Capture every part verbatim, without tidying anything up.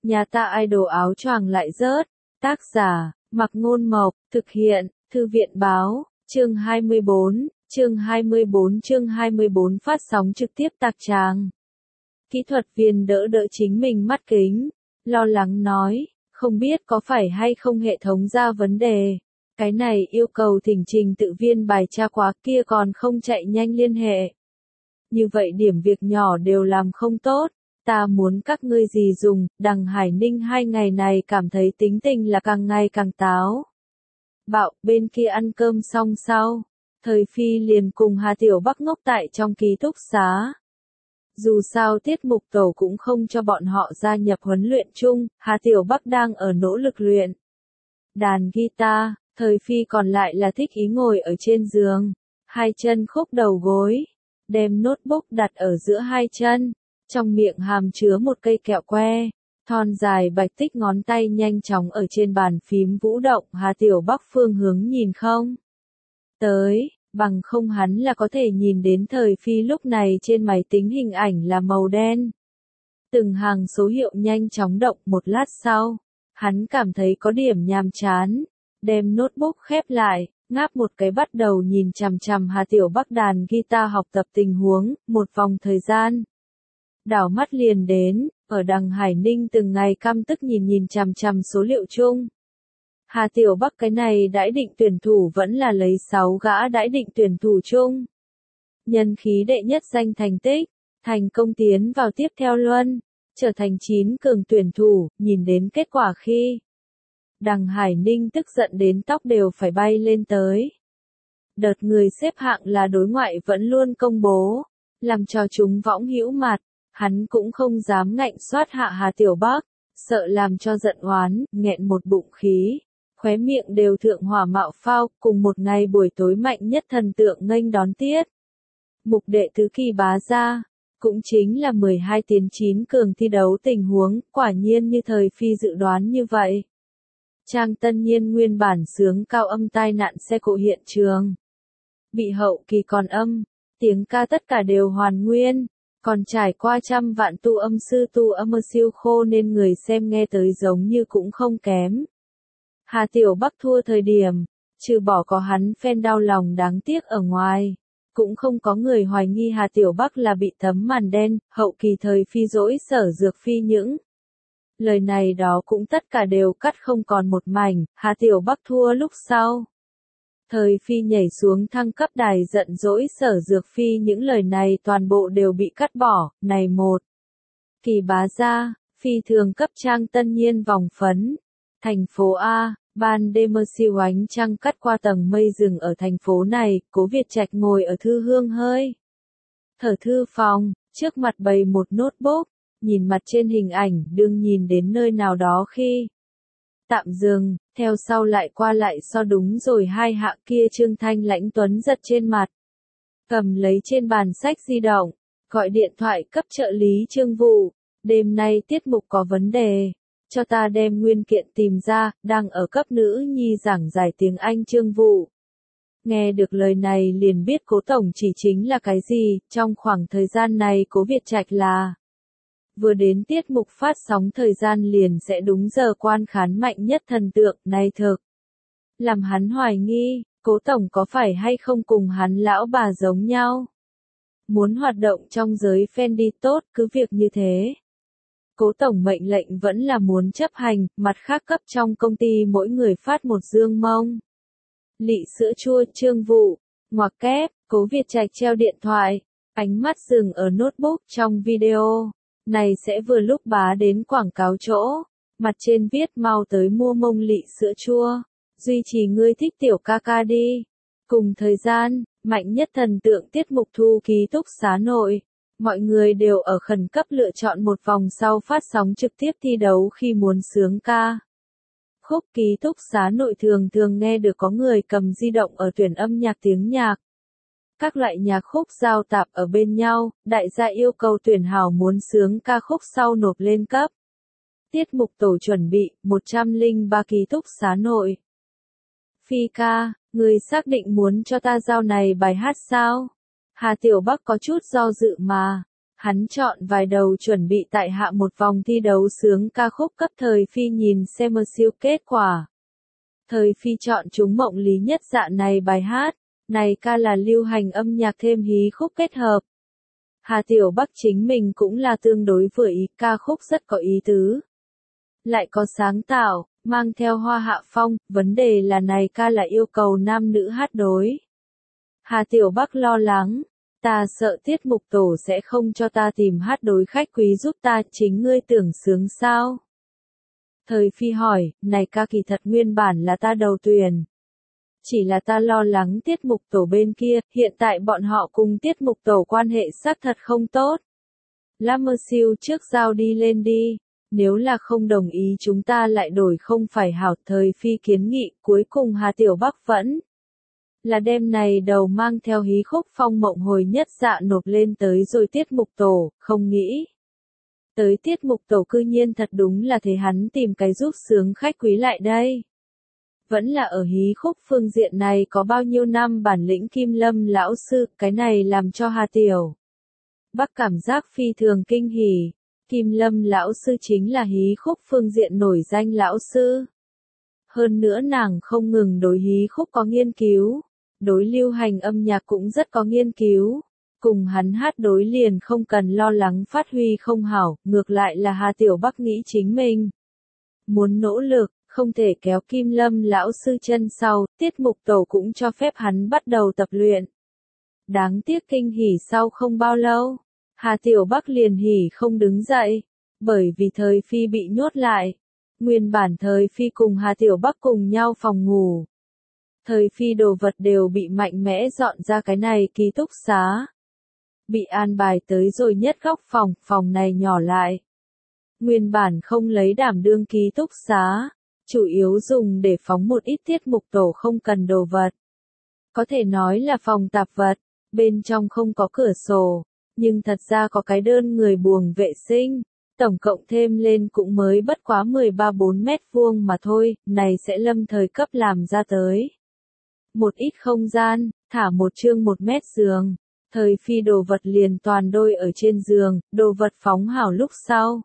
Nhà ta idol áo choàng lại rớt. Tác giả, Mặc Ngôn Mộc, thực hiện, Thư viện Báo, chương hai mươi bốn, chương hai mươi bốn chương hai mươi bốn phát sóng trực tiếp tạc tràng. Kỹ thuật viên đỡ đỡ chính mình mắt kính, lo lắng nói, không biết có phải hay không hệ thống ra vấn đề. Cái này yêu cầu thỉnh trình tự viên bài tra quá, kia còn không chạy nhanh liên hệ. Như vậy điểm việc nhỏ đều làm không tốt, ta muốn các ngươi gì dùng. Đằng Hải Ninh hai ngày này cảm thấy tính tình là càng ngày càng táo bạo. Bên kia ăn cơm xong sau, Thời Phi liền cùng Hà Tiểu Bắc ngốc tại trong ký túc xá. Dù sao tiết mục tổ cũng không cho bọn họ gia nhập huấn luyện chung, Hà Tiểu Bắc đang ở nỗ lực luyện đàn guitar, Thời Phi còn lại là thích ý ngồi ở trên giường, hai chân khúc đầu gối, đem notebook đặt ở giữa hai chân, trong miệng hàm chứa một cây kẹo que, thon dài bạch tích ngón tay nhanh chóng ở trên bàn phím vũ động. Hà Tiểu Bắc phương hướng nhìn không tới, bằng không hắn là có thể nhìn đến Thời Phi lúc này trên máy tính hình ảnh là màu đen. Từng hàng số hiệu nhanh chóng động. Một lát sau, hắn cảm thấy có điểm nhàm chán, đem notebook khép lại, ngáp một cái bắt đầu nhìn chằm chằm Hà Tiểu Bắc đàn guitar học tập tình huống. Một vòng thời gian đảo mắt liền đến, ở đằng Hải Ninh từng ngày căm tức nhìn nhìn chằm chằm số liệu chung. Hà Tiểu Bắc cái này đãi định tuyển thủ vẫn là lấy sáu gã đãi định tuyển thủ chung. Nhân khí đệ nhất danh thành tích, thành công tiến vào tiếp theo luân, trở thành chín cường tuyển thủ. Nhìn đến kết quả khi, đằng Hải Ninh tức giận đến tóc đều phải bay lên tới. Đợt người xếp hạng là đối ngoại vẫn luôn công bố, làm cho chúng võng hữu mặt, hắn cũng không dám ngạnh soát hạ Hà Tiểu Bắc, sợ làm cho giận oán, nghẹn một bụng khí, khóe miệng đều thượng hỏa mạo phao. Cùng một ngày buổi tối mạnh nhất thần tượng nghênh đón tiết mục đệ tứ Kỳ Bá Gia, cũng chính là mười hai tiến chín cường thi đấu tình huống. Quả nhiên như Thời Phi dự đoán như vậy, Trang Tân Nhiên nguyên bản sướng cao âm tai nạn xe cộ hiện trường, bị hậu kỳ còn âm, tiếng ca tất cả đều hoàn nguyên, còn trải qua trăm vạn tu âm sư tu âm siêu khô nên người xem nghe tới giống như cũng không kém. Hà Tiểu Bắc thua thời điểm, trừ bỏ có hắn fan đau lòng đáng tiếc ở ngoài, cũng không có người hoài nghi Hà Tiểu Bắc là bị tấm màn đen. Hậu kỳ Thời Phi dỗi Sở Dược Phi những lời này đó cũng tất cả đều cắt không còn một mảnh. Hà Tiểu Bắc thua lúc sau, Thời Phi nhảy xuống thăng cấp đài giận dỗi Sở Dược Phi những lời này toàn bộ đều bị cắt bỏ. Này một Kỳ Bá Gia, phi thường cấp Trang Tân Nhiên vòng phấn. Thành phố A, ban đêm siêu ánh trăng cắt qua tầng mây rừng ở thành phố này. Cố Việt Trạch ngồi ở thư hương hơi thở thư phòng, trước mặt bày một notebook, nhìn mặt trên hình ảnh. Đương nhìn đến nơi nào đó khi tạm dừng, theo sau lại qua lại so đúng rồi hai hạ. Kia Trương Thanh lãnh tuấn giật trên mặt, cầm lấy trên bàn sách di động, gọi điện thoại cấp trợ lý Trương Vụ, đêm nay tiết mục có vấn đề, cho ta đem nguyên kiện tìm ra. Đang ở cấp nữ nhi giảng giải tiếng Anh Trương Vụ nghe được lời này liền biết Cố tổng chỉ chính là cái gì. Trong khoảng thời gian này Cố Việt Trạch là vừa đến tiết mục phát sóng thời gian liền sẽ đúng giờ quan khán mạnh nhất thần tượng. Này thực làm hắn hoài nghi, Cố tổng có phải hay không cùng hắn lão bà giống nhau, muốn hoạt động trong giới fan đi tốt. Cứ việc như thế, Cố tổng mệnh lệnh vẫn là muốn chấp hành. Mặt khác cấp trong công ty mỗi người phát một dương mông lị sữa chua. Trương Vụ ngoặc kép. Cố Việt Trạch treo điện thoại, ánh mắt dừng ở notebook. Trong video này sẽ vừa lúc bá đến quảng cáo chỗ, mặt trên viết mau tới mua mông lị sữa chua, duy trì ngươi thích tiểu ca ca đi. Cùng thời gian, mạnh nhất thần tượng tiết mục thu ký túc xá nội, mọi người đều ở khẩn cấp lựa chọn một vòng sau phát sóng trực tiếp thi đấu khi muốn sướng ca khúc. Ký túc xá nội thường thường nghe được có người cầm di động ở tuyển âm nhạc tiếng nhạc, các loại nhạc khúc giao tạp ở bên nhau. Đại gia yêu cầu tuyển hảo muốn sướng ca khúc sau nộp lên cấp. Tiết mục tổ chuẩn bị một trăm lẻ ba ký túc xá nội. Phi ca, người xác định muốn cho ta giao này bài hát sao? Hà Tiểu Bắc có chút do dự mà. Hắn chọn vài đầu chuẩn bị tại hạ một vòng thi đấu sướng ca khúc cấp thời phi nhìn xem siêu kết quả. Thời phi chọn chúng mộng lý nhất dạ này bài hát, này ca là lưu hành âm nhạc thêm hí khúc kết hợp. Hà Tiểu Bắc chính mình cũng là tương đối vừa ý, ca khúc rất có ý tứ. Lại có sáng tạo, mang theo hoa hạ phong, vấn đề là này ca là yêu cầu nam nữ hát đối. Hà Tiểu Bắc lo lắng, ta sợ tiết mục tổ sẽ không cho ta tìm hát đối khách quý giúp ta, chính ngươi tưởng sướng sao? Thời phi hỏi, này ca kỳ thật nguyên bản là ta đầu tuyển. Chỉ là ta lo lắng tiết mục tổ bên kia, hiện tại bọn họ cùng tiết mục tổ quan hệ xác thật không tốt. Lam mơ siêu trước giao đi lên đi, nếu là không đồng ý chúng ta lại đổi không phải hảo. Thời phi kiến nghị, cuối cùng Hà Tiểu Bắc vẫn là đêm này đầu mang theo hí khúc phong mộng hồi nhất dạ nộp lên tới rồi tiết mục tổ, không nghĩ. Tới tiết mục tổ cư nhiên thật đúng là thế hắn tìm cái giúp sướng khách quý lại đây. Vẫn là ở hí khúc phương diện này có bao nhiêu năm bản lĩnh Kim Lâm lão sư, cái này làm cho Hà Tiểu Bắc cảm giác phi thường kinh hỉ. Kim Lâm lão sư chính là hí khúc phương diện nổi danh lão sư. Hơn nữa nàng không ngừng đối hí khúc có nghiên cứu, đối lưu hành âm nhạc cũng rất có nghiên cứu. Cùng hắn hát đối liền không cần lo lắng phát huy không hảo, ngược lại là Hà Tiểu Bắc nghĩ chính mình muốn nỗ lực, không thể kéo Kim Lâm lão sư chân sau, tiết mục tổ cũng cho phép hắn bắt đầu tập luyện. Đáng tiếc kinh hỉ sau không bao lâu, Hà Tiểu Bắc liền hỉ không đứng dậy, bởi vì thời phi bị nhốt lại. Nguyên bản thời phi cùng Hà Tiểu Bắc cùng nhau phòng ngủ. Thời phi đồ vật đều bị mạnh mẽ dọn ra cái này ký túc xá. Bị an bài tới rồi nhất góc phòng, phòng này nhỏ lại. Nguyên bản không lấy đảm đương ký túc xá, chủ yếu dùng để phóng một ít tiết mục tổ không cần đồ vật. Có thể nói là phòng tạp vật, bên trong không có cửa sổ, nhưng thật ra có cái đơn người buồng vệ sinh, tổng cộng thêm lên cũng mới bất quá mười ba bốn mét vuông mà thôi, này sẽ lâm thời cấp làm ra tới. Một ít không gian, thả một chương một mét giường. Thời phi đồ vật liền toàn đôi ở trên giường, đồ vật phóng hảo lúc sau.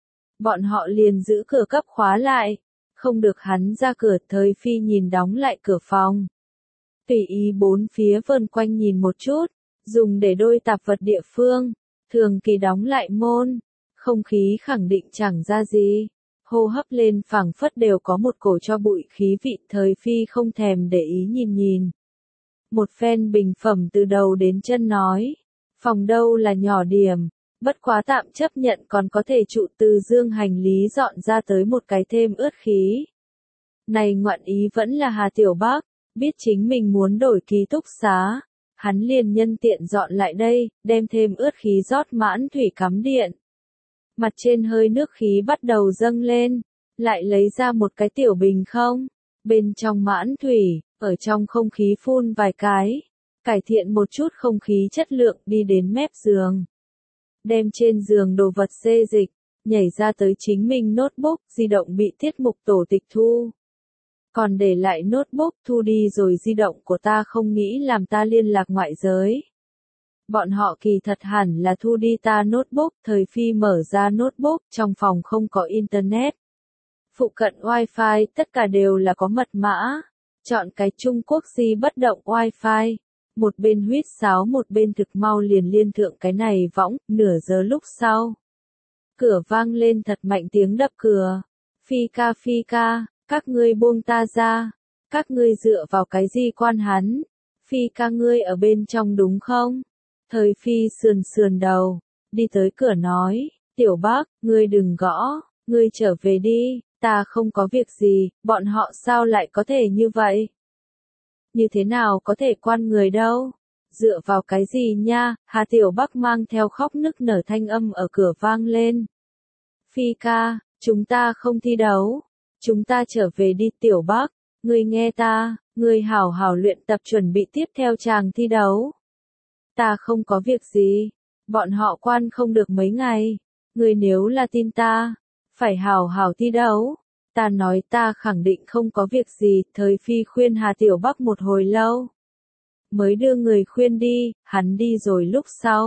Bọn họ liền giữ cửa cấp khóa lại, không được hắn ra cửa. Thời phi nhìn đóng lại cửa phòng. Tùy ý bốn phía vần quanh nhìn một chút, dùng để đôi tạp vật địa phương, thường kỳ đóng lại môn, không khí khẳng định chẳng ra gì. Hô hấp lên phảng phất đều có một cổ cho bụi khí vị. Thời phi không thèm để ý nhìn nhìn. Một phen bình phẩm từ đầu đến chân nói, phòng đâu là nhỏ điểm, bất quá tạm chấp nhận còn có thể trụ. Từ dương hành lý dọn ra tới một cái thêm ướt khí. Này ngoạn ý vẫn là Hà Tiểu Bắc, biết chính mình muốn đổi ký túc xá, hắn liền nhân tiện dọn lại đây, đem thêm ướt khí rót mãn thủy cắm điện. Mặt trên hơi nước khí bắt đầu dâng lên, lại lấy ra một cái tiểu bình không, bên trong mãn thủy. Ở trong không khí phun vài cái, cải thiện một chút không khí chất lượng. Đi đến mép giường, đem trên giường đồ vật xê dịch, nhảy ra tới chính mình notebook. Di động bị tiết mục tổ tịch thu, còn để lại notebook. Thu đi rồi di động của ta, không nghĩ làm ta liên lạc ngoại giới. Bọn họ kỳ thật hẳn là thu đi ta notebook. Thời phi mở ra notebook, trong phòng không có internet, phụ cận wifi tất cả đều là có mật mã. Chọn cái Trung Quốc di bất động wifi, một bên huýt sáo một bên thực mau liền liên thượng cái này võng. Nửa giờ lúc sau, cửa vang lên thật mạnh tiếng đập cửa. Phi ca phi ca, các ngươi buông ta ra, các ngươi dựa vào cái gì quan hắn? Phi ca ngươi ở bên trong đúng không? Thời phi sườn sườn đầu, đi tới cửa nói, Tiểu Bắc, ngươi đừng gõ, ngươi trở về đi. Ta không có việc gì, bọn họ sao lại có thể như vậy? Như thế nào có thể quan người đâu? Dựa vào cái gì nha? Hà Tiểu Bắc mang theo khóc nức nở thanh âm ở cửa vang lên. Phi ca, chúng ta không thi đấu. Chúng ta trở về đi. Tiểu Bắc, ngươi nghe ta, ngươi hảo hảo luyện tập chuẩn bị tiếp theo chàng thi đấu. Ta không có việc gì, bọn họ quan không được mấy ngày. Ngươi nếu là tin ta, phải hảo hảo thi đấu. Ta nói ta khẳng định không có việc gì. Thời phi khuyên Hà Tiểu Bắc một hồi lâu, mới đưa người khuyên đi. Hắn đi rồi lúc sau,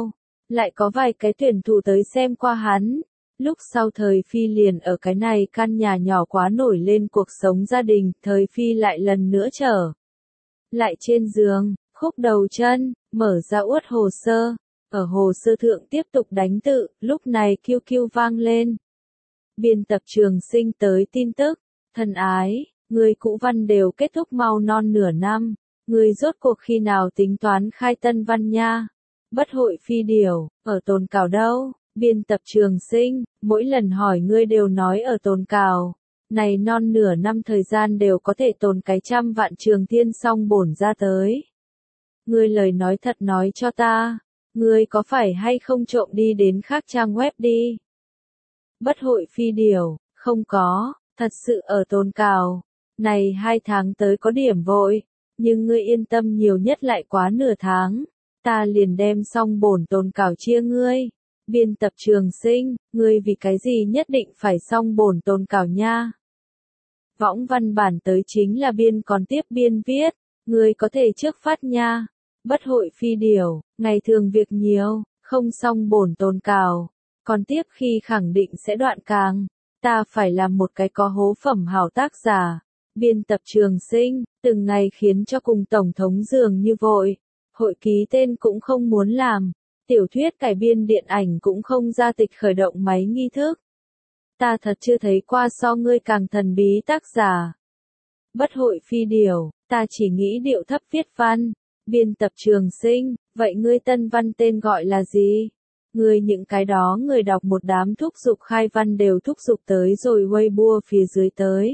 Lại có vài cái tuyển thủ tới xem qua hắn. Lúc sau thời Phi liền ở cái này căn nhà nhỏ quá nổi lên cuộc sống gia đình, thời Phi lại lần nữa trở lại trên giường, khúc đầu chân, mở ra uất hồ sơ, ở hồ sơ thượng tiếp tục đánh tự, lúc này kiu kiu vang lên. Biên tập Trường Sinh tới tin tức, thân ái, người cũ văn đều kết thúc mau non nửa năm, người rốt cuộc khi nào tính toán khai tân văn nha. Bất hội Phi điều, ở tồn cào đâu? Biên tập Trường Sinh, mỗi lần hỏi ngươi đều nói ở tồn cào. Này non nửa năm thời gian đều có thể tồn cái trăm vạn trường thiên song bổn ra tới. Ngươi lời nói thật nói cho ta, ngươi có phải hay không trộm đi đến khác trang web đi? Bất hội Phi điều, không có, thật sự ở tồn cào. Này hai tháng tới có điểm vội, nhưng ngươi yên tâm nhiều nhất lại quá nửa tháng. Ta liền đem xong bổn tồn cào chia ngươi. Biên tập Trường Sinh, ngươi vì cái gì nhất định phải xong bổn tồn cào nha? Võng văn bản tới chính là biên còn tiếp biên viết, ngươi có thể trước phát nha. Bất hội Phi điều, ngày thường việc nhiều, không xong bổn tồn cào. Còn tiếp khi khẳng định sẽ đoạn càng, ta phải làm một cái có hố phẩm hảo tác giả. Biên tập Trường Sinh, từng ngày khiến cho cùng Tổng thống dường như vội. Hội ký tên cũng không muốn làm. Tiểu thuyết cải biên điện ảnh cũng không ra tịch khởi động máy nghi thức. Ta thật chưa thấy qua so ngươi càng thần bí tác giả. Bất hội Phi điều, ta chỉ nghĩ điệu thấp viết văn. Biên tập Trường Sinh, vậy ngươi tân văn tên gọi là gì? Ngươi những cái đó người đọc một đám thúc giục khai văn đều thúc giục tới rồi Weibo phía dưới tới.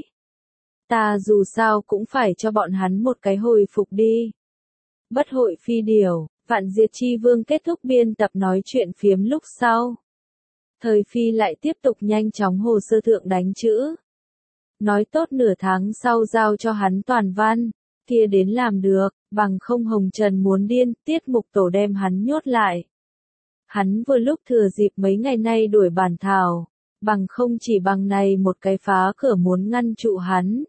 Ta dù sao cũng phải cho bọn hắn một cái hồi phục đi. Bất hội Phi điều, Vạn Diệt Chi Vương kết thúc biên tập nói chuyện phiếm lúc sau. Thời Phi lại tiếp tục nhanh chóng hồ sơ thượng đánh chữ. Nói tốt nửa tháng sau giao cho hắn toàn văn, kia đến làm được, bằng không Hồng Trần muốn điên, tiết mục tổ đem hắn nhốt lại. Hắn vừa lúc thừa dịp mấy ngày nay đuổi bản thảo, bằng không chỉ bằng này một cái phá cửa muốn ngăn trụ hắn.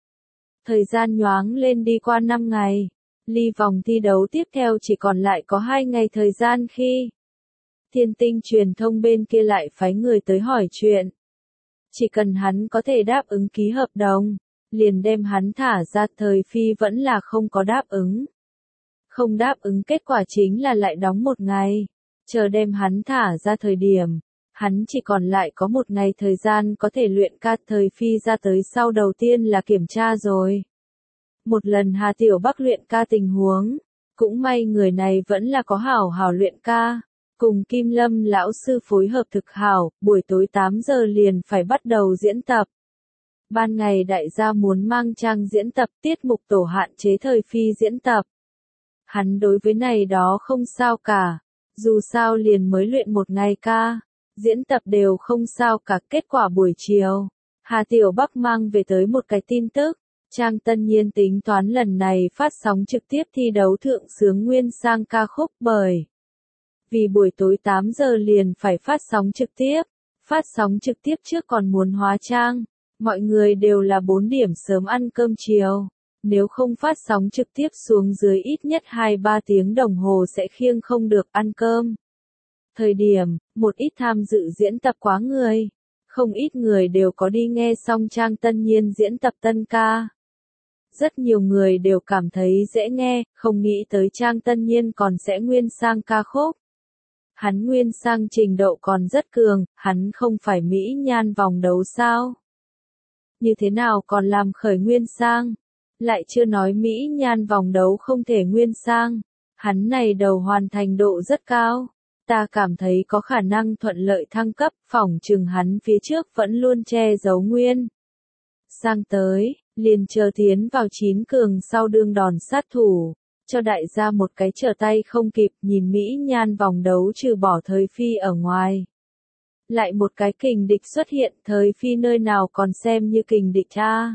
Thời gian nhoáng lên đi qua năm ngày. Ly vòng thi đấu tiếp theo chỉ còn lại có hai ngày thời gian khi Thiên Tinh truyền thông bên kia lại phái người tới hỏi chuyện. Chỉ cần hắn có thể đáp ứng ký hợp đồng, liền đem hắn thả ra. Thời Phi vẫn là không có đáp ứng. Không đáp ứng kết quả chính là lại đóng một ngày. Chờ đem hắn thả ra thời điểm, hắn chỉ còn lại có một ngày thời gian có thể luyện ca. Thời Phi ra tới sau đầu tiên là kiểm tra rồi. Một lần Hà Tiểu Bắc luyện ca tình huống, cũng may người này vẫn là có hảo hảo luyện ca, cùng Kim Lâm lão sư phối hợp thực hảo, buổi tối tám giờ liền phải bắt đầu diễn tập. Ban ngày đại gia muốn mang trang diễn tập, tiết mục tổ hạn chế Thời Phi diễn tập. Hắn đối với này đó không sao cả, dù sao liền mới luyện một ngày ca, diễn tập đều không sao cả. Kết quả buổi chiều, Hà Tiểu Bắc mang về tới một cái tin tức. Trang Tân Nhiên tính toán lần này phát sóng trực tiếp thi đấu thượng sướng nguyên sang ca khúc bởi. Vì buổi tối tám giờ liền phải phát sóng trực tiếp, phát sóng trực tiếp trước còn muốn hóa trang, mọi người đều là bốn điểm sớm ăn cơm chiều, nếu không phát sóng trực tiếp xuống dưới ít nhất hai ba tiếng đồng hồ sẽ khiêng không được ăn cơm. Thời điểm, một ít tham dự diễn tập quá người, không ít người đều có đi nghe xong Trang Tân Nhiên diễn tập tân ca. Rất nhiều người đều cảm thấy dễ nghe, không nghĩ tới Trang Tân Nhiên còn sẽ nguyên sang ca khúc. Hắn nguyên sang trình độ còn rất cường, hắn không phải Mỹ Nhan vòng đấu sao? Như thế nào còn làm khởi nguyên sang? Lại chưa nói Mỹ Nhan vòng đấu không thể nguyên sang. Hắn này đầu hoàn thành độ rất cao. Ta cảm thấy có khả năng thuận lợi thăng cấp, phỏng chừng hắn phía trước vẫn luôn che giấu nguyên sang tới. Liền chờ tiến vào chín cường sau đương đòn sát thủ, cho đại gia một cái trở tay không kịp. Nhìn Mỹ Nhan vòng đấu trừ bỏ Thời Phi ở ngoài. Lại một cái kình địch xuất hiện, Thời Phi nơi nào còn xem như kình địch cha.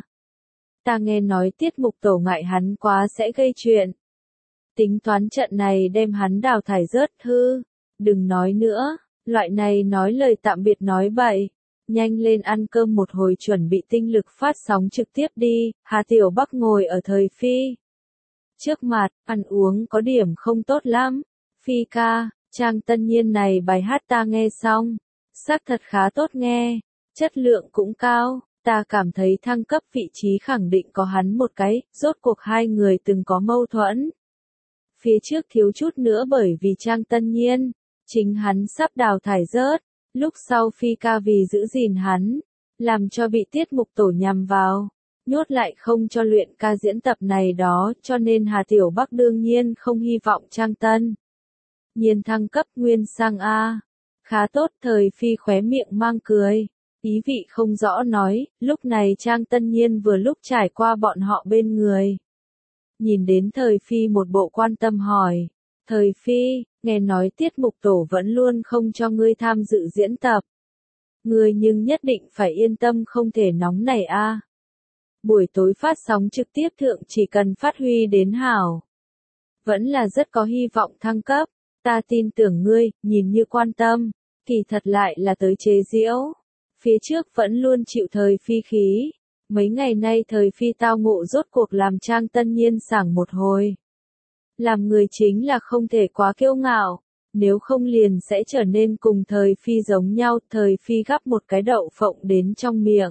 Ta nghe nói tiết mục tổ ngại hắn quá sẽ gây chuyện. Tính toán trận này đem hắn đào thải rớt hư. Đừng nói nữa, loại này nói lời tạm biệt nói bậy. Nhanh lên ăn cơm một hồi chuẩn bị tinh lực phát sóng trực tiếp đi. Hà Tiểu Bắc ngồi ở Thời Phi trước mặt, ăn uống có điểm không tốt lắm. Phi ca, Trang Tân Nhiên này bài hát ta nghe xong, xác thật khá tốt nghe, chất lượng cũng cao, ta cảm thấy thăng cấp vị trí khẳng định có hắn một cái, rốt cuộc hai người từng có mâu thuẫn. Phía trước thiếu chút nữa bởi vì Trang Tân Nhiên, chính hắn sắp đào thải rớt, lúc sau Phi ca vì giữ gìn hắn, làm cho bị tiết mục tổ nhằm vào, nhốt lại không cho luyện ca diễn tập này đó, cho nên Hà Tiểu Bắc đương nhiên không hy vọng Trang Tân Nhiên thăng cấp nguyên sang A. Khá tốt, Thời Phi khóe miệng mang cười, ý vị không rõ nói, lúc này Trang Tân Nhiên vừa lúc trải qua bọn họ bên người. Nhìn đến Thời Phi một bộ quan tâm hỏi, Thời Phi, nghe nói tiết mục tổ vẫn luôn không cho ngươi tham dự diễn tập. Ngươi nhưng nhất định phải yên tâm không thể nóng này a. Buổi tối phát sóng trực tiếp thượng chỉ cần phát huy đến hảo. Vẫn là rất có hy vọng thăng cấp, ta tin tưởng ngươi, nhìn như quan tâm, kỳ thật lại là tới chế giễu. Phía trước vẫn luôn chịu Thời Phi khí. Mấy ngày nay Thời Phi tao ngộ rốt cuộc làm Trang Tân Nhiên sảng một hồi. Làm người chính là không thể quá kiêu ngạo, nếu không liền sẽ trở nên cùng Thời Phi giống nhau. Thời Phi gắp một cái đậu phộng đến trong miệng.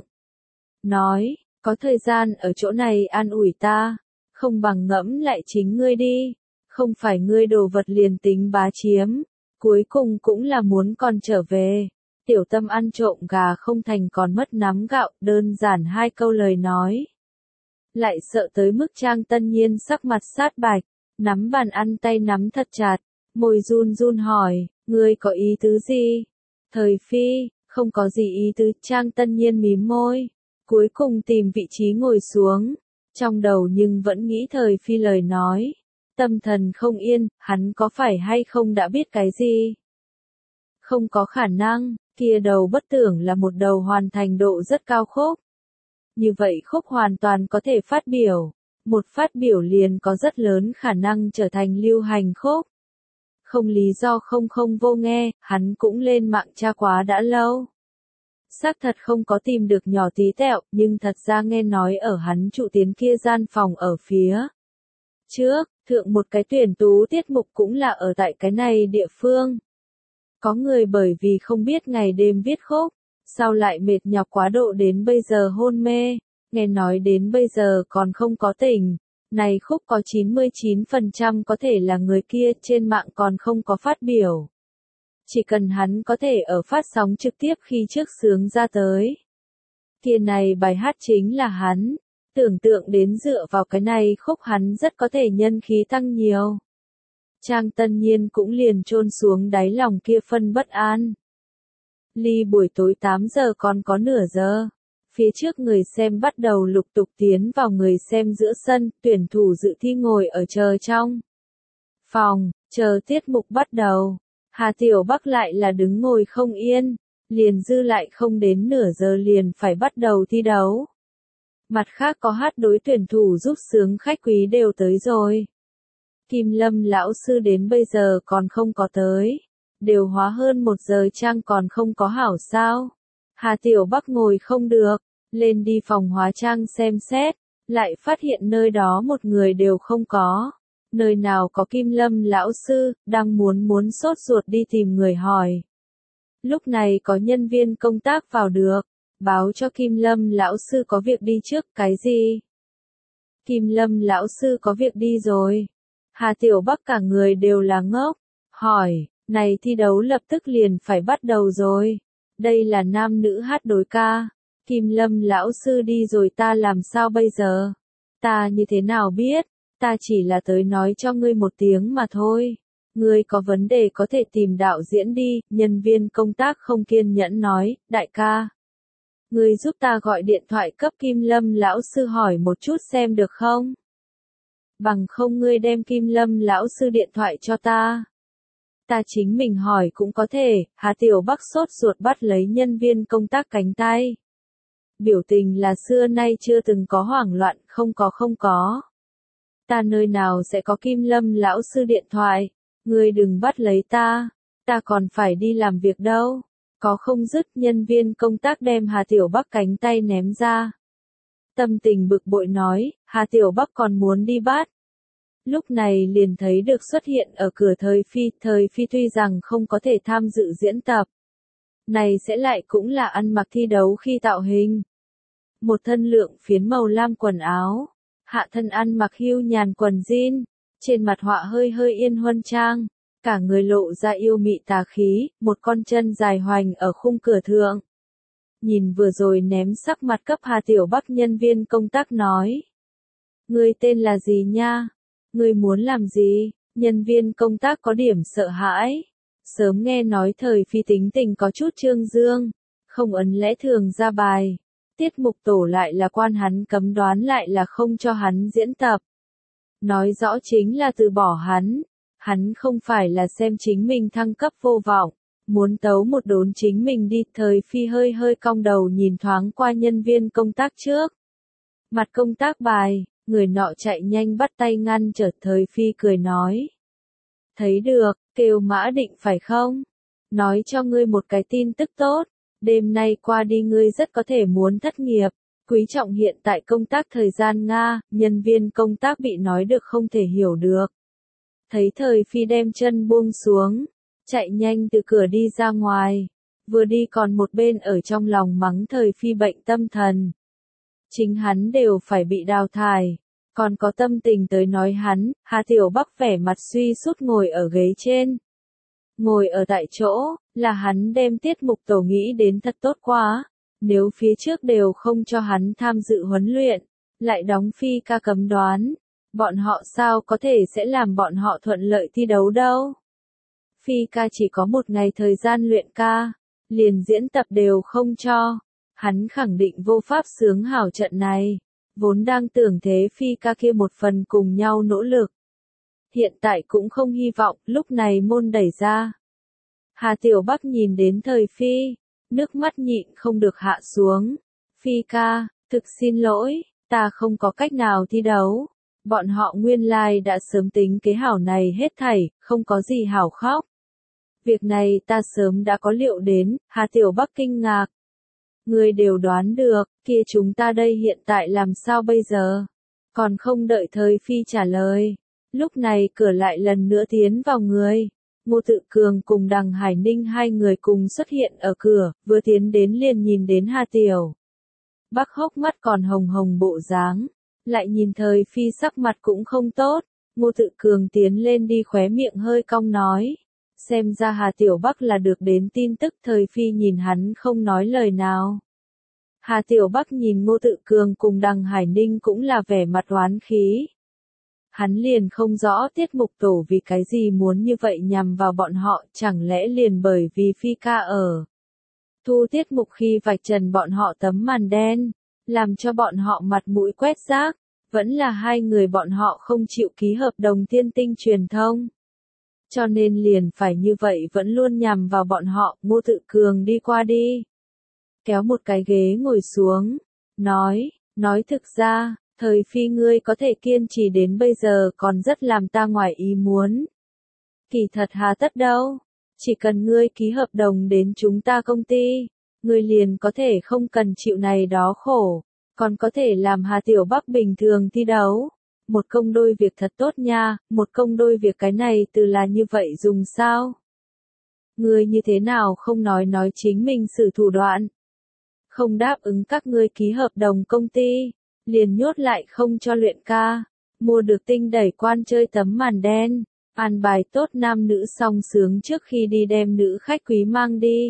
Nói, có thời gian ở chỗ này an ủi ta, không bằng ngẫm lại chính ngươi đi, không phải ngươi đồ vật liền tính bá chiếm, cuối cùng cũng là muốn còn trở về. Tiểu Tâm ăn trộm gà không thành còn mất nắm gạo, đơn giản hai câu lời nói. Lại sợ tới mức Trang Tân Nhiên sắc mặt sát bạch, nắm bàn ăn tay nắm thật chặt, môi run run hỏi, ngươi có ý tứ gì? Thời Phi, không có gì ý tứ, Trang Tân Nhiên mím môi, cuối cùng tìm vị trí ngồi xuống, trong đầu nhưng vẫn nghĩ Thời Phi lời nói, tâm thần không yên, hắn có phải hay không đã biết cái gì? Không có khả năng. Kia đầu bất tưởng là một đầu hoàn thành độ rất cao khúc. Như vậy khúc hoàn toàn có thể phát biểu. Một phát biểu liền có rất lớn khả năng trở thành lưu hành khúc. Không lý do không không vô nghe, hắn cũng lên mạng tra quá đã lâu. Xác thật không có tìm được nhỏ tí tẹo, nhưng thật ra nghe nói ở hắn trụ tiến kia gian phòng ở phía trước, thượng một cái tuyển tú tiết mục cũng là ở tại cái này địa phương. Có người bởi vì không biết ngày đêm viết khúc, sau lại mệt nhọc quá độ đến bây giờ hôn mê, nghe nói đến bây giờ còn không có tỉnh. Này khúc có chín mươi chín phần trăm có thể là người kia trên mạng còn không có phát biểu. Chỉ cần hắn có thể ở phát sóng trực tiếp khi trước sướng ra tới. Kia này bài hát chính là hắn, tưởng tượng đến dựa vào cái này khúc hắn rất có thể nhân khí tăng nhiều. Trang Tân Nhiên cũng liền chôn xuống đáy lòng kia phân bất an. Ly buổi tối tám giờ còn có nửa giờ. Phía trước người xem bắt đầu lục tục tiến vào người xem giữa sân, tuyển thủ dự thi ngồi ở chờ trong phòng, chờ tiết mục bắt đầu. Hà Tiểu Bắc lại là đứng ngồi không yên, liền dư lại không đến nửa giờ liền phải bắt đầu thi đấu. Mặt khác có hát đối tuyển thủ giúp sướng khách quý đều tới rồi. Kim Lâm lão sư đến bây giờ còn không có tới. Đều hóa hơn một giờ trang còn không có hảo sao. Hà Tiểu Bắc ngồi không được, lên đi phòng hóa trang xem xét, lại phát hiện nơi đó một người đều không có. Nơi nào có Kim Lâm lão sư, đang muốn muốn sốt ruột đi tìm người hỏi. Lúc này có nhân viên công tác vào được, báo cho Kim Lâm lão sư có việc đi trước, cái gì? Kim Lâm lão sư có việc đi rồi. Hà Tiểu Bắc cả người đều là ngốc, hỏi, này thi đấu lập tức liền phải bắt đầu rồi. Đây là nam nữ hát đối ca. Kim Lâm lão sư đi rồi ta làm sao bây giờ? Ta như thế nào biết? Ta chỉ là tới nói cho ngươi một tiếng mà thôi. Ngươi có vấn đề có thể tìm đạo diễn đi, nhân viên công tác không kiên nhẫn nói, đại ca. Ngươi giúp ta gọi điện thoại cấp Kim Lâm lão sư hỏi một chút xem được không? Bằng không ngươi đem Kim Lâm lão sư điện thoại cho ta. Ta chính mình hỏi cũng có thể. Hà Tiểu Bắc sốt ruột bắt lấy nhân viên công tác cánh tay. Biểu tình là xưa nay chưa từng có hoảng loạn, không có không có. Ta nơi nào sẽ có Kim Lâm lão sư điện thoại, ngươi đừng bắt lấy ta, ta còn phải đi làm việc đâu. Có không dứt, nhân viên công tác đem Hà Tiểu Bắc cánh tay ném ra. Tâm tình bực bội nói, Hà Tiểu Bắc còn muốn đi bắt. Lúc này liền thấy được xuất hiện ở cửa Thời Phi, Thời Phi tuy rằng không có thể tham dự diễn tập. Này sẽ lại cũng là ăn mặc thi đấu khi tạo hình. Một thân lượng phiến màu lam quần áo, hạ thân ăn mặc hưu nhàn quần jean, trên mặt họa hơi hơi yên huân trang, cả người lộ ra yêu mị tà khí, một con chân dài hoành ở khung cửa thượng. Nhìn vừa rồi ném sắc mặt cấp Hà Tiểu Bắc nhân viên công tác nói. Ngươi tên là gì nha? Ngươi muốn làm gì? Nhân viên công tác có điểm sợ hãi. Sớm nghe nói Thời Phi tính tình có chút trương dương, không ấn lẽ thường ra bài. Tiết mục tổ lại là quan hắn cấm đoán lại là không cho hắn diễn tập. Nói rõ chính là từ bỏ hắn. Hắn không phải là xem chính mình thăng cấp vô vọng, muốn tấu một đốn chính mình đi. Thời Phi hơi hơi cong đầu nhìn thoáng qua nhân viên công tác trước. Mặt công tác bài, người nọ chạy nhanh bắt tay ngăn trở. Thời Phi cười nói. Thấy được, kêu Mã Định phải không? Nói cho ngươi một cái tin tức tốt. Đêm nay qua đi ngươi rất có thể muốn thất nghiệp. Quý trọng hiện tại công tác thời gian Nga, nhân viên công tác bị nói được không thể hiểu được. Thấy Thời Phi đem chân buông xuống, chạy nhanh từ cửa đi ra ngoài. Vừa đi còn một bên ở trong lòng mắng Thời Phi bệnh tâm thần. Chính hắn đều phải bị đào thải. Còn có tâm tình tới nói hắn. Hà Tiểu Bắc vẻ mặt suy sút ngồi ở ghế trên. Ngồi ở tại chỗ, là hắn đem tiết mục tổ nghĩ đến thật tốt quá. Nếu phía trước đều không cho hắn tham dự huấn luyện, lại đóng Phi ca cấm đoán, bọn họ sao có thể sẽ làm bọn họ thuận lợi thi đấu đâu. Phi ca chỉ có một ngày thời gian luyện ca, liền diễn tập đều không cho. Hắn khẳng định vô pháp sướng hảo trận này, vốn đang tưởng thế Phi ca kia một phần cùng nhau nỗ lực. Hiện tại cũng không hy vọng, lúc này môn đẩy ra. Hà Tiểu Bắc nhìn đến Thời Phi, nước mắt nhịn không được hạ xuống. Phi ca, thực xin lỗi, ta không có cách nào thi đấu. Bọn họ nguyên lai đã sớm tính kế hảo này hết thảy, không có gì hảo khóc. Việc này ta sớm đã có liệu đến. Hà Tiểu Bắc kinh ngạc. Người đều đoán được, kia chúng ta đây hiện tại làm sao bây giờ? Còn không đợi Thời Phi trả lời. Lúc này cửa lại lần nữa tiến vào người. Ngô Tự Cường cùng Đằng Hải Ninh hai người cùng xuất hiện ở cửa, vừa tiến đến liền nhìn đến Hà Tiểu Bắc hốc mắt còn hồng hồng bộ dáng, lại nhìn Thời Phi sắc mặt cũng không tốt. Ngô Tự Cường tiến lên đi khóe miệng hơi cong nói. Xem ra Hà Tiểu Bắc là được đến tin tức. Thời Phi nhìn hắn không nói lời nào. Hà Tiểu Bắc nhìn Ngô Tự Cường cùng Đằng Hải Ninh cũng là vẻ mặt oán khí. Hắn liền không rõ tiết mục tổ vì cái gì muốn như vậy nhằm vào bọn họ, chẳng lẽ liền bởi vì Phi ca ở thu tiết mục khi vạch trần bọn họ tấm màn đen, làm cho bọn họ mặt mũi quét rác, vẫn là hai người bọn họ không chịu ký hợp đồng Thiên Tinh truyền thông. Cho nên liền phải như vậy vẫn luôn nhằm vào bọn họ. Ngô Tự Cường đi qua đi, kéo một cái ghế ngồi xuống, nói, nói thực ra, Thời Phi ngươi có thể kiên trì đến bây giờ còn rất làm ta ngoài ý muốn. Kỳ thật hà tất đâu, chỉ cần ngươi ký hợp đồng đến chúng ta công ty, ngươi liền có thể không cần chịu này đó khổ, còn có thể làm Hà Tiểu Bắc bình thường thi đấu. Một công đôi việc thật tốt nha, một công đôi việc cái này từ là như vậy dùng sao? Ngươi như thế nào không nói nói chính mình sử thủ đoạn? Không đáp ứng các ngươi ký hợp đồng công ty, liền nhốt lại không cho luyện ca, mua được tinh đẩy quan chơi tấm màn đen, an bài tốt nam nữ song sướng trước khi đi đem nữ khách quý mang đi.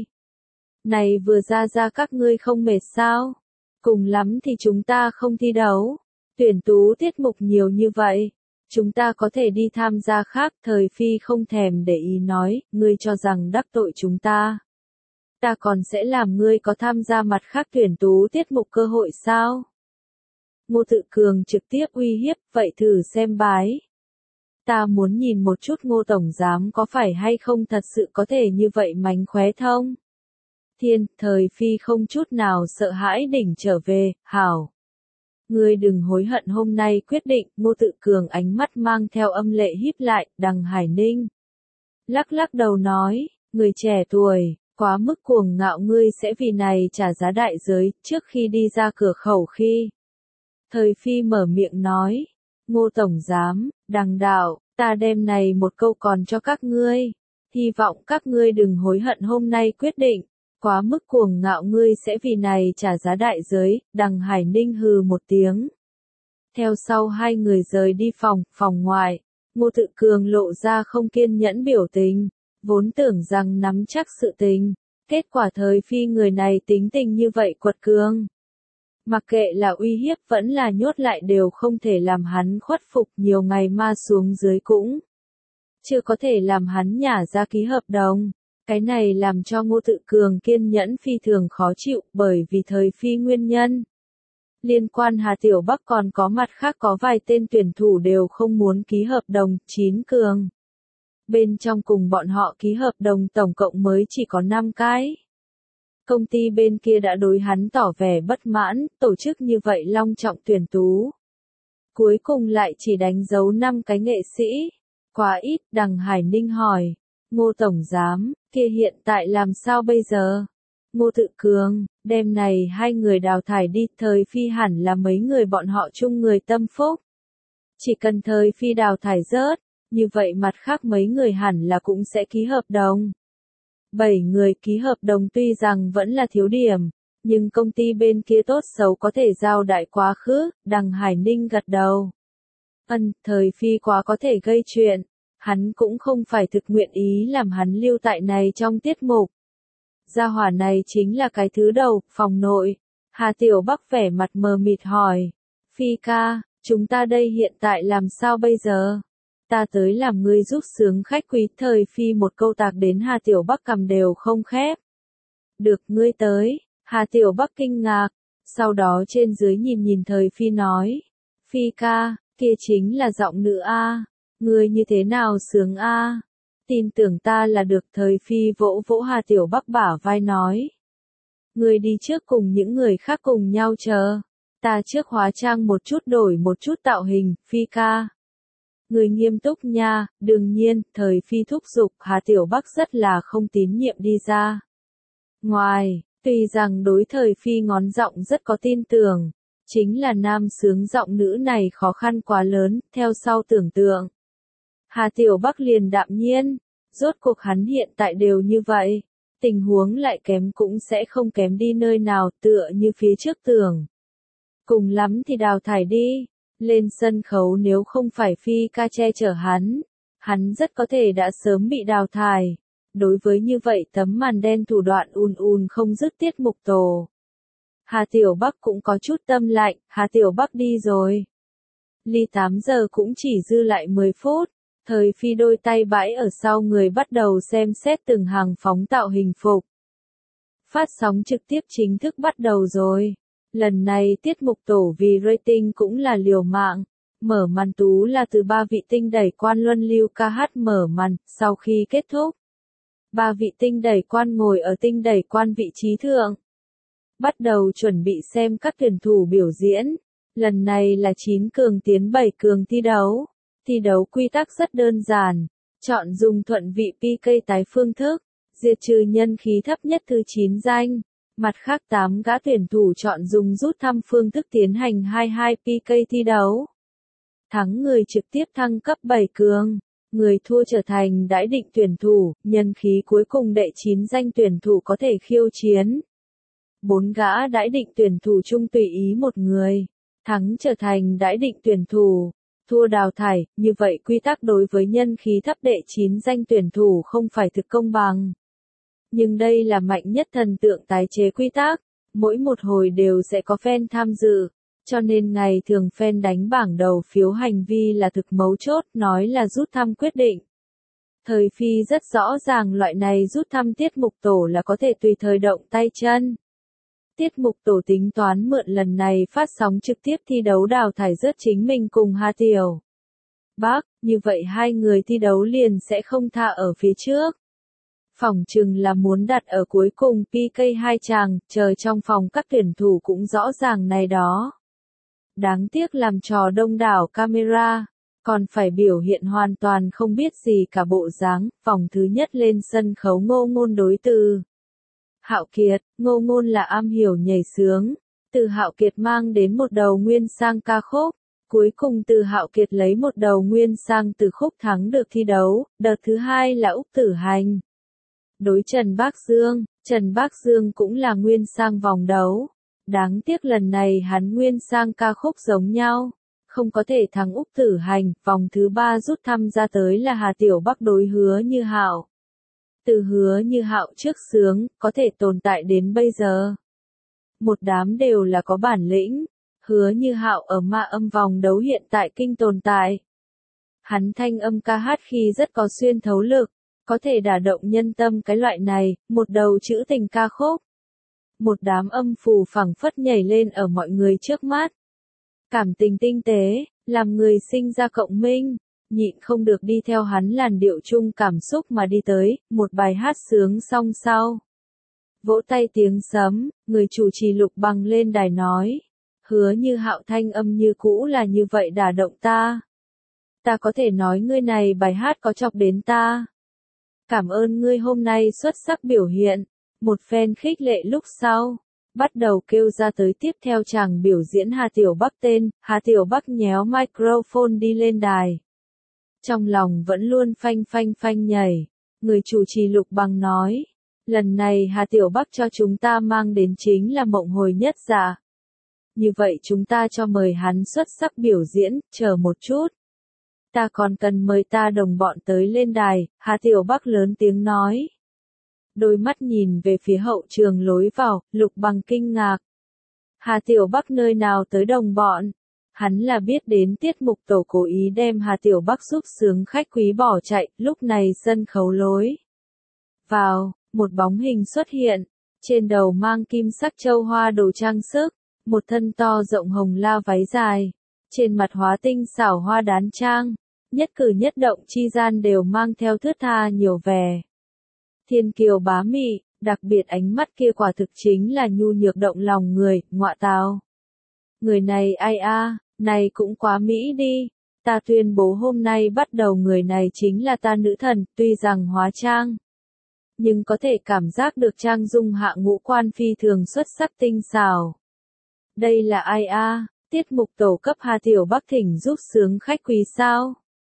Này vừa ra ra các ngươi không mệt sao? Cùng lắm thì chúng ta không thi đấu. Tuyển tú tiết mục nhiều như vậy, chúng ta có thể đi tham gia khác. Thời Phi không thèm để ý nói, ngươi cho rằng đắc tội chúng ta, ta còn sẽ làm ngươi có tham gia mặt khác tuyển tú tiết mục cơ hội sao? Ngô Tự Cường trực tiếp uy hiếp, vậy thử xem bái. Ta muốn nhìn một chút Ngô Tổng Giám có phải hay không thật sự có thể như vậy mánh khóe thông. Thiên, Thời Phi không chút nào sợ hãi đỉnh trở về, hảo. Ngươi đừng hối hận hôm nay quyết định. Ngô Tự Cường ánh mắt mang theo âm lệ híp lại. Đằng Hải Ninh lắc lắc đầu nói, người trẻ tuổi, quá mức cuồng ngạo, ngươi sẽ vì này trả giá đại giới. Trước khi đi ra cửa khẩu khi Thời Phi mở miệng nói, Ngô Tổng Giám, Đằng Đạo, ta đem này một câu còn cho các ngươi. Hy vọng các ngươi đừng hối hận hôm nay quyết định. Quá mức cuồng ngạo ngươi sẽ vì này trả giá đại giới. Đằng Hải Ninh hừ một tiếng. Theo sau hai người rời đi phòng, phòng ngoài. Ngô Tự Cường lộ ra không kiên nhẫn biểu tình. Vốn tưởng rằng nắm chắc sự tình. Kết quả thời phi người này tính tình như vậy quật cường. Mặc kệ là uy hiếp vẫn là nhốt lại đều không thể làm hắn khuất phục, nhiều ngày ma xuống dưới cũng chưa có thể làm hắn nhả ra ký hợp đồng. Cái này làm cho Ngô Tự Cường kiên nhẫn phi thường khó chịu, bởi vì thời phi nguyên nhân. Liên quan Hà Tiểu Bắc còn có mặt khác có vài tên tuyển thủ đều không muốn ký hợp đồng. Chín cường bên trong cùng bọn họ ký hợp đồng tổng cộng mới chỉ có năm cái. Công ty bên kia đã đối hắn tỏ vẻ bất mãn, tổ chức như vậy long trọng tuyển tú. Cuối cùng lại chỉ đánh dấu năm cái nghệ sĩ. Quá ít. Đằng Hải Ninh hỏi. Ngô Tổng Giám, kia hiện tại làm sao bây giờ? Ngô Tự Cường, đêm này hai người đào thải đi, thời phi hẳn là mấy người bọn họ chung người tâm phúc. Chỉ cần thời phi đào thải rớt, như vậy mặt khác mấy người hẳn là cũng sẽ ký hợp đồng. Bảy người ký hợp đồng tuy rằng vẫn là thiếu điểm, nhưng công ty bên kia tốt xấu có thể giao đại quá khứ. Đằng Hải Ninh gật đầu. Ân, thời phi quá có thể gây chuyện. Hắn cũng không phải thực nguyện ý làm hắn lưu tại này trong tiết mục. Gia hỏa này chính là cái thứ đầu, phòng nội. Hà Tiểu Bắc vẻ mặt mờ mịt hỏi. Phi ca, chúng ta đây hiện tại làm sao bây giờ? Ta tới làm ngươi giúp sướng khách quý. Thời phi một câu tạc đến Hà Tiểu Bắc cầm đều không khép. Được, ngươi tới. Hà Tiểu Bắc kinh ngạc. Sau đó trên dưới nhìn nhìn thời phi nói. Phi ca, kia chính là giọng nữ A. Ngươi như thế nào sướng A? Tin tưởng ta là được. Thời phi vỗ vỗ Hà Tiểu Bắc bả vai nói. Ngươi đi trước cùng những người khác cùng nhau chờ. Ta trước hóa trang một chút đổi một chút tạo hình. Phi ca. Người nghiêm túc nha. Đương nhiên, thời phi thúc giục. Hà Tiểu Bắc rất là không tín nhiệm đi ra. Ngoài, tuy rằng đối thời phi ngón giọng rất có tin tưởng. Chính là nam sướng giọng nữ này khó khăn quá lớn. Theo sau tưởng tượng. Hà Tiểu Bắc liền đạm nhiên. Rốt cuộc hắn hiện tại đều như vậy. Tình huống lại kém cũng sẽ không kém đi nơi nào, tựa như phía trước tưởng. Cùng lắm thì đào thải đi. Lên sân khấu nếu không phải phi ca che chở hắn, hắn rất có thể đã sớm bị đào thải. Đối với như vậy tấm màn đen thủ đoạn ùn ùn không dứt tiết mục tổ. Hà Tiểu Bắc cũng có chút tâm lạnh. Hà Tiểu Bắc đi rồi. Ly tám giờ cũng chỉ dư lại mười phút. Thời phi đôi tay bãi ở sau người bắt đầu xem xét từng hàng phóng tạo hình phục. Phát sóng trực tiếp chính thức bắt đầu rồi. Lần này tiết mục tổ vì rating cũng là liều mạng. Mở màn tú là từ ba vị tinh đẩy quan luân lưu ca hát mở màn. Sau khi kết thúc, ba vị tinh đẩy quan ngồi ở tinh đẩy quan vị trí thượng. Bắt đầu chuẩn bị xem các tuyển thủ biểu diễn. Lần này là chín cường tiến bảy cường thi đấu. Thi đấu quy tắc rất đơn giản. Chọn dùng thuận vị pê ca tái phương thức. Diệt trừ nhân khí thấp nhất thứ chín danh. Mặt khác tám gã tuyển thủ chọn dùng rút thăm phương thức tiến hành hai mươi hai pê ca thi đấu. Thắng người trực tiếp thăng cấp bảy cường. Người thua trở thành đãi định tuyển thủ. Nhân khí cuối cùng đệ chín danh tuyển thủ có thể khiêu chiến. Bốn gã đãi định tuyển thủ chung tùy ý một người. Thắng trở thành đãi định tuyển thủ. Thua đào thải. Như vậy quy tắc đối với nhân khí thấp đệ chín danh tuyển thủ không phải thực công bằng. Nhưng đây là mạnh nhất thần tượng tái chế quy tắc. Mỗi một hồi đều sẽ có fan tham dự. Cho nên ngày thường fan đánh bảng đầu phiếu hành vi là thực mấu chốt, nói là rút thăm quyết định. Thời phi rất rõ ràng loại này rút thăm tiết mục tổ là có thể tùy thời động tay chân. Tiết mục tổ tính toán mượn lần này phát sóng trực tiếp thi đấu đào thải rớt chính mình cùng Hà Tiểu Bắc, như vậy hai người thi đấu liền sẽ không tha ở phía trước. Phỏng chừng là muốn đặt ở cuối cùng pê ca hai chàng, chờ trong phòng các tuyển thủ cũng rõ ràng này đó. Đáng tiếc làm trò đông đảo camera, còn phải biểu hiện hoàn toàn không biết gì cả bộ dáng. Vòng thứ nhất lên sân khấu Ngô Ngôn đối từ Hạo Kiệt. Ngô Ngôn là am hiểu nhảy sướng. Từ Hạo Kiệt mang đến một đầu nguyên sang ca khúc. Cuối cùng Từ Hạo Kiệt lấy một đầu nguyên sang từ khúc thắng được thi đấu, đợt thứ hai là Úc Tử Hành. Đối Trần Bác Dương, Trần Bác Dương cũng là nguyên sang vòng đấu. Đáng tiếc lần này hắn nguyên sang ca khúc giống nhau, không có thể thắng Úc Tử Hành, vòng thứ ba rút thăm ra tới là Hà Tiểu Bắc đối Hứa Như Hạo. Từ Hứa Như Hạo trước sướng, có thể tồn tại đến bây giờ. Một đám đều là có bản lĩnh, Hứa Như Hạo ở ma âm vòng đấu hiện tại kinh tồn tại. Hắn thanh âm ca hát khi rất có xuyên thấu lực, có thể đả động nhân tâm cái loại này, một đầu trữ tình ca khúc. Một đám âm phù phẳng phất nhảy lên ở mọi người trước mắt. Cảm tình tinh tế, làm người sinh ra cộng minh, nhịn không được đi theo hắn làn điệu chung cảm xúc mà đi tới, một bài hát sướng xong sau. Vỗ tay tiếng sấm, người chủ trì Lục Bằng lên đài nói. Hứa Như Hạo thanh âm như cũ là như vậy đả động ta. Ta có thể nói ngươi này bài hát có chọc đến ta. Cảm ơn ngươi hôm nay xuất sắc biểu hiện. Một phen khích lệ lúc sau, bắt đầu kêu ra tới tiếp theo chàng biểu diễn Hà Tiểu Bắc tên, Hà Tiểu Bắc nhéo microphone đi lên đài. Trong lòng vẫn luôn phanh phanh phanh nhảy, người chủ trì Lục Bằng nói, lần này Hà Tiểu Bắc cho chúng ta mang đến chính là mộng hồi nhất dạ. Như vậy chúng ta cho mời hắn xuất sắc biểu diễn, chờ một chút. Ta còn cần mời ta đồng bọn tới lên đài, Hà Tiểu Bắc lớn tiếng nói. Đôi mắt nhìn về phía hậu trường lối vào, Lục Bằng kinh ngạc. Hà Tiểu Bắc nơi nào tới đồng bọn? Hắn là biết đến tiết mục tổ cố ý đem Hà Tiểu Bắc giúp sướng khách quý bỏ chạy, lúc này sân khấu lối vào, một bóng hình xuất hiện, trên đầu mang kim sắc châu hoa đồ trang sức, một thân to rộng hồng la váy dài, trên mặt hóa tinh xảo hoa đán trang, nhất cử nhất động chi gian đều mang theo thướt tha nhiều vẻ. Thiên kiều bá mị, đặc biệt ánh mắt kia quả thực chính là nhu nhược động lòng người, ngọa tào. Người này ai a, này cũng quá mỹ đi, ta tuyên bố hôm nay bắt đầu người này chính là ta nữ thần, tuy rằng hóa trang. Nhưng có thể cảm giác được trang dung hạ ngũ quan phi thường xuất sắc tinh xảo. Đây là ai a, tiết mục tổ cấp Hà Tiểu Bắc thỉnh giúp sướng khách quý sao?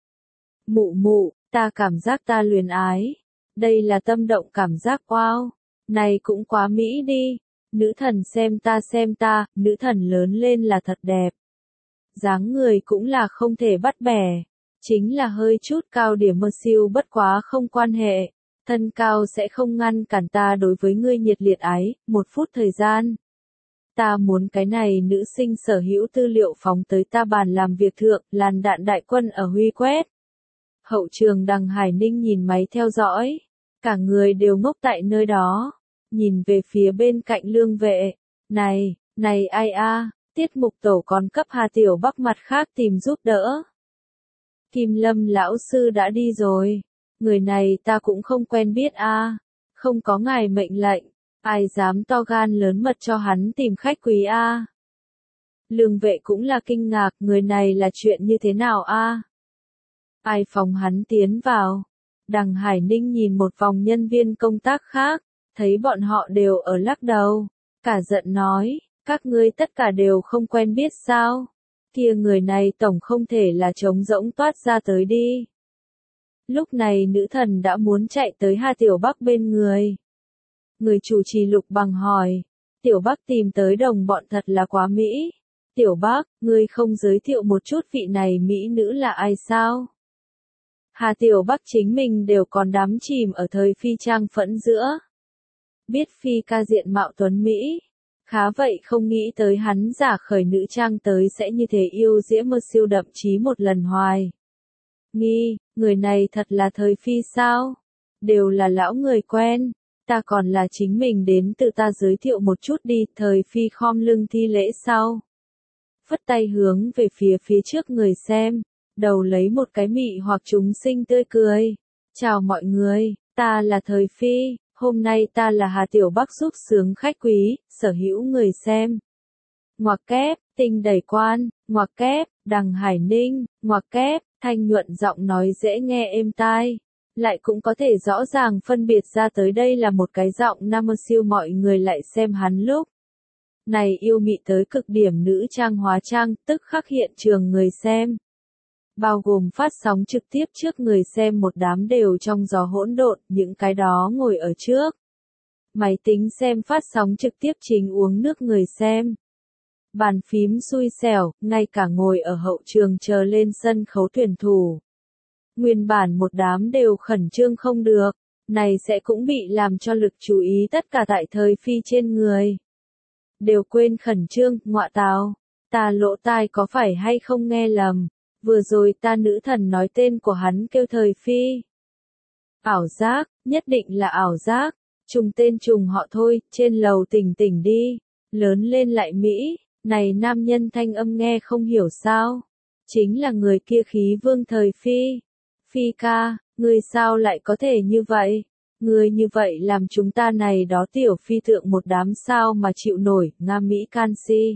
Mụ mụ, ta cảm giác ta luyến ái. Đây là tâm động cảm giác wow, này cũng quá mỹ đi, nữ thần xem ta xem ta, nữ thần lớn lên là thật đẹp. Dáng người cũng là không thể bắt bẻ, chính là hơi chút cao điểm mơ siêu bất quá không quan hệ, thân cao sẽ không ngăn cản ta đối với ngươi nhiệt liệt ái, một phút thời gian. Ta muốn cái này nữ sinh sở hữu tư liệu phóng tới ta bàn làm việc thượng, làn đạn đại quân ở huy quét. Hậu trường Đằng Hải Ninh nhìn máy theo dõi, cả người đều ngốc tại nơi đó, nhìn về phía bên cạnh Lương Vệ, này, này ai a, tiết mục tổ còn cấp Hà Tiểu Bắc mặt khác tìm giúp đỡ. Kim Lâm lão sư đã đi rồi, người này ta cũng không quen biết a, không có ngài mệnh lệnh, ai dám to gan lớn mật cho hắn tìm khách quý a. Lương Vệ cũng là kinh ngạc, người này là chuyện như thế nào a? Ai phòng hắn tiến vào? Đằng Hải Ninh nhìn một vòng nhân viên công tác khác, thấy bọn họ đều ở lắc đầu, cả giận nói, các ngươi tất cả đều không quen biết sao? Kia người này tổng không thể là trống rỗng toát ra tới đi. Lúc này nữ thần đã muốn chạy tới Hà Tiểu Bắc bên người. Người chủ trì Lục Bằng hỏi, Tiểu Bắc tìm tới đồng bọn thật là quá mỹ. Tiểu Bắc, ngươi không giới thiệu một chút vị này mỹ nữ là ai sao? Hà Tiểu Bắc chính mình đều còn đắm chìm ở thời phi trang phẫn giữa. Biết phi ca diện mạo tuấn Mỹ. Khá vậy không nghĩ tới hắn giả khởi nữ trang tới sẽ như thế yêu diễm mơ siêu đậm chí một lần hoài. Nghi, người này thật là thời phi sao? Đều là lão người quen. Ta còn là chính mình đến tự ta giới thiệu một chút đi, thời phi khom lưng thi lễ sau. Phất tay hướng về phía phía trước người xem. Đầu lấy một cái mị hoặc chúng sinh tươi cười. Chào mọi người, ta là Thời Phi, hôm nay ta là Hà Tiểu Bắc giúp sướng khách quý, sở hữu người xem. Ngoặc kép, tinh đầy quan, ngoặc kép, Đằng Hải Ninh, ngoặc kép, thanh nhuận giọng nói dễ nghe êm tai. Lại cũng có thể rõ ràng phân biệt ra tới đây là một cái giọng nam siêu mọi người lại xem hắn lúc. Này yêu mị tới cực điểm nữ trang hóa trang, tức khắc hiện trường người xem. Bao gồm phát sóng trực tiếp trước người xem một đám đều trong gió hỗn độn, những cái đó ngồi ở trước máy tính xem phát sóng trực tiếp chính uống nước người xem. Bàn phím xui xẻo, ngay cả ngồi ở hậu trường chờ lên sân khấu tuyển thủ. Nguyên bản một đám đều khẩn trương không được, này sẽ cũng bị làm cho lực chú ý tất cả tại thời phi trên người. Đều quên khẩn trương, ngọa tào, ta lỗ tai có phải hay không nghe lầm, vừa rồi ta nữ thần nói tên của hắn kêu thời phi. Ảo giác, nhất định là ảo giác, trùng tên trùng họ thôi, trên lầu tỉnh tỉnh đi, lớn lên lại Mỹ, này nam nhân thanh âm nghe không hiểu sao, chính là người kia khí vương thời phi. Phi ca, ngươi sao lại có thể như vậy? Ngươi như vậy làm chúng ta này đó tiểu phi tượng một đám sao mà chịu nổi, Nga Mỹ canxi.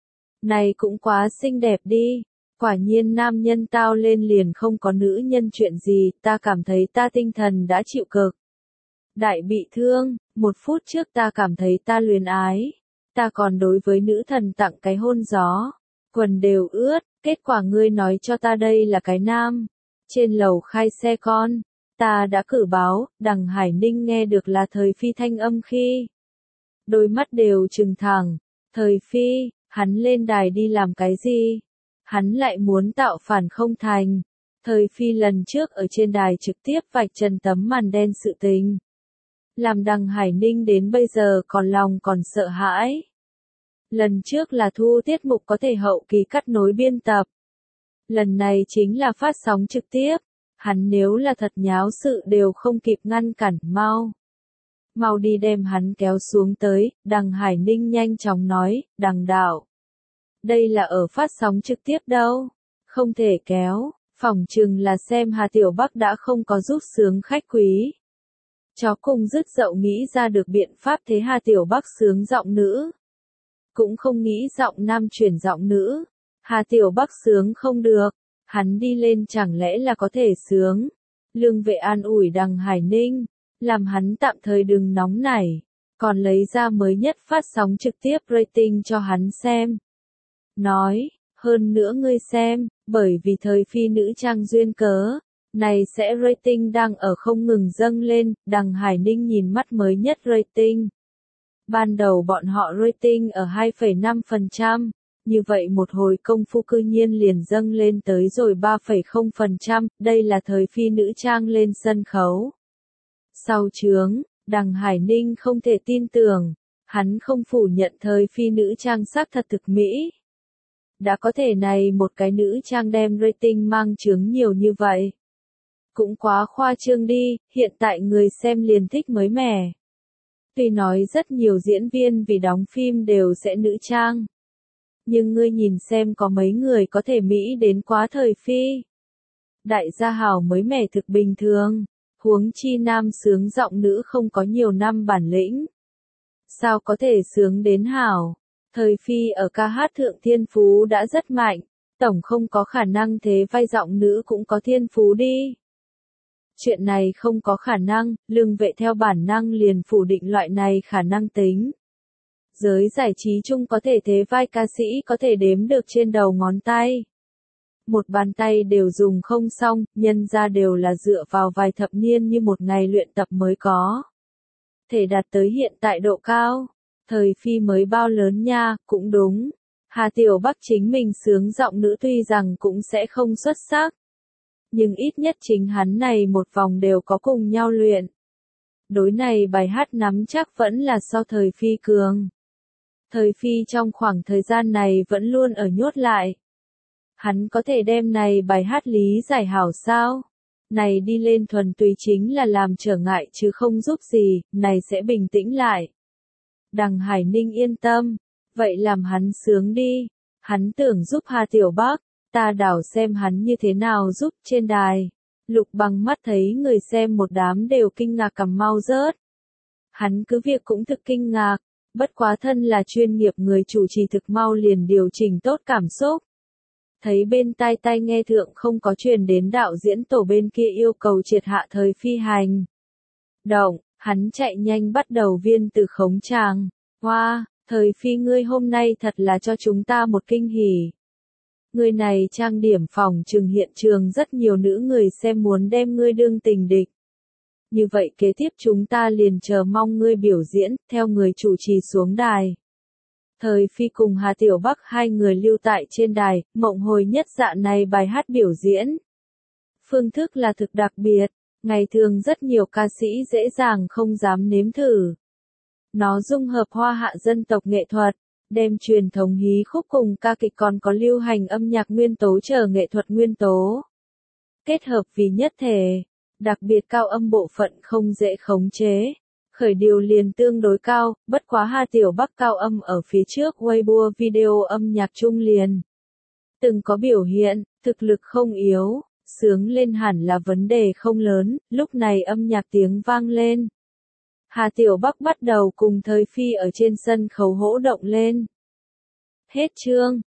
Này cũng quá xinh đẹp đi. Quả nhiên nam nhân tao lên liền không có nữ nhân chuyện gì, ta cảm thấy ta tinh thần đã chịu cực. Đại bị thương, một phút trước ta cảm thấy ta luyến ái. Ta còn đối với nữ thần tặng cái hôn gió. Quần đều ướt, kết quả ngươi nói cho ta đây là cái nam. Trên lầu khai xe con, ta đã cử báo, đằng Hải Ninh nghe được là thời phi thanh âm khi. Đôi mắt đều trừng thẳng, thời phi, hắn lên đài đi làm cái gì? Hắn lại muốn tạo phản không thành. Thời phi lần trước ở trên đài trực tiếp vạch trần tấm màn đen sự tình. Làm đằng Hải Ninh đến bây giờ còn lòng còn sợ hãi. Lần trước là thu tiết mục có thể hậu kỳ cắt nối biên tập. Lần này chính là phát sóng trực tiếp. Hắn nếu là thật nháo sự đều không kịp ngăn cản, mau. Mau đi đem hắn kéo xuống tới, đằng Hải Ninh nhanh chóng nói, đằng đạo. Đây là ở phát sóng trực tiếp đâu. Không thể kéo, phỏng chừng là xem Hà Tiểu Bắc đã không có giúp sướng khách quý. Chó cùng dứt dậu nghĩ ra được biện pháp thế Hà Tiểu Bắc sướng giọng nữ. Cũng không nghĩ giọng nam chuyển giọng nữ. Hà Tiểu Bắc sướng không được. Hắn đi lên chẳng lẽ là có thể sướng. Lương Vệ an ủi đằng Hải Ninh. Làm hắn tạm thời đừng nóng nảy. Còn lấy ra mới nhất phát sóng trực tiếp rating cho hắn xem. Nói, hơn nữa ngươi xem, bởi vì thời phi nữ trang duyên cớ. Này sẽ rating đang ở không ngừng dâng lên, đằng Hải Ninh nhìn mắt mới nhất rating. Ban đầu bọn họ rating ở hai phẩy năm phần trăm, như vậy một hồi công phu cư nhiên liền dâng lên tới rồi ba phẩy không phần trăm, đây là thời phi nữ trang lên sân khấu. Sau chướng, đằng Hải Ninh không thể tin tưởng, hắn không phủ nhận thời phi nữ trang sắc thật thực mỹ. Đã có thể này một cái nữ trang đem rating mang chướng nhiều như vậy. Cũng quá khoa trương đi, hiện tại người xem liền thích mới mẻ. Tuy nói rất nhiều diễn viên vì đóng phim đều sẽ nữ trang. Nhưng ngươi nhìn xem có mấy người có thể mỹ đến quá thời phi. Đại gia hào mới mẻ thực bình thường. Huống chi nam sướng giọng nữ không có nhiều năm bản lĩnh. Sao có thể sướng đến hảo? Thời phi ở ca hát thượng thiên phú đã rất mạnh. Tổng không có khả năng thế vai giọng nữ cũng có thiên phú đi. Chuyện này không có khả năng, Lương Vệ theo bản năng liền phủ định loại này khả năng tính. Giới giải trí chung có thể thế vai ca sĩ có thể đếm được trên đầu ngón tay. Một bàn tay đều dùng không xong, nhân ra đều là dựa vào vài thập niên như một ngày luyện tập mới có. Thể đạt tới hiện tại độ cao. Thời phi mới bao lớn nha, cũng đúng. Hà Tiểu Bắc chính mình sướng giọng nữ tuy rằng cũng sẽ không xuất sắc. Nhưng ít nhất chính hắn này một vòng đều có cùng nhau luyện. Đối này bài hát nắm chắc vẫn là so thời phi cường. Thời phi trong khoảng thời gian này vẫn luôn ở nhốt lại. Hắn có thể đem này bài hát lý giải hảo sao? Này đi lên thuần túy chính là làm trở ngại chứ không giúp gì, này sẽ bình tĩnh lại. Đằng Hải Ninh yên tâm, vậy làm hắn sướng đi. Hắn tưởng giúp Hà Tiểu Bắc, ta đảo xem hắn như thế nào giúp trên đài. Lục Bằng mắt thấy người xem một đám đều kinh ngạc cầm mau rớt. Hắn cứ việc cũng thực kinh ngạc, bất quá thân là chuyên nghiệp người chủ trì thực mau liền điều chỉnh tốt cảm xúc. Thấy bên tai tai nghe thượng không có truyền đến đạo diễn tổ bên kia yêu cầu triệt hạ thời phi hành động, hắn chạy nhanh bắt đầu viên từ khống tràng. Hoa, Thời Phi ngươi hôm nay thật là cho chúng ta một kinh hỉ. Ngươi này trang điểm phòng trừng hiện trường rất nhiều nữ người xem muốn đem ngươi đương tình địch. Như vậy kế tiếp chúng ta liền chờ mong ngươi biểu diễn, theo người chủ trì xuống đài. Thời Phi cùng Hà Tiểu Bắc hai người lưu tại trên đài, mộng hồi nhất dạ này bài hát biểu diễn. Phương thức là thực đặc biệt, ngày thường rất nhiều ca sĩ dễ dàng không dám nếm thử. Nó dung hợp hoa hạ dân tộc nghệ thuật, đem truyền thống hí khúc cùng ca kịch còn có lưu hành âm nhạc nguyên tố trở nghệ thuật nguyên tố. Kết hợp vì nhất thể, đặc biệt cao âm bộ phận không dễ khống chế. Khởi điều liền tương đối cao, bất quá Hà Tiểu Bắc cao âm ở phía trước Weibo video âm nhạc trung liền. Từng có biểu hiện, thực lực không yếu, sướng lên hẳn là vấn đề không lớn, lúc này âm nhạc tiếng vang lên. Hà Tiểu Bắc bắt đầu cùng Thời Phi ở trên sân khấu hỗ động lên. Hết chương.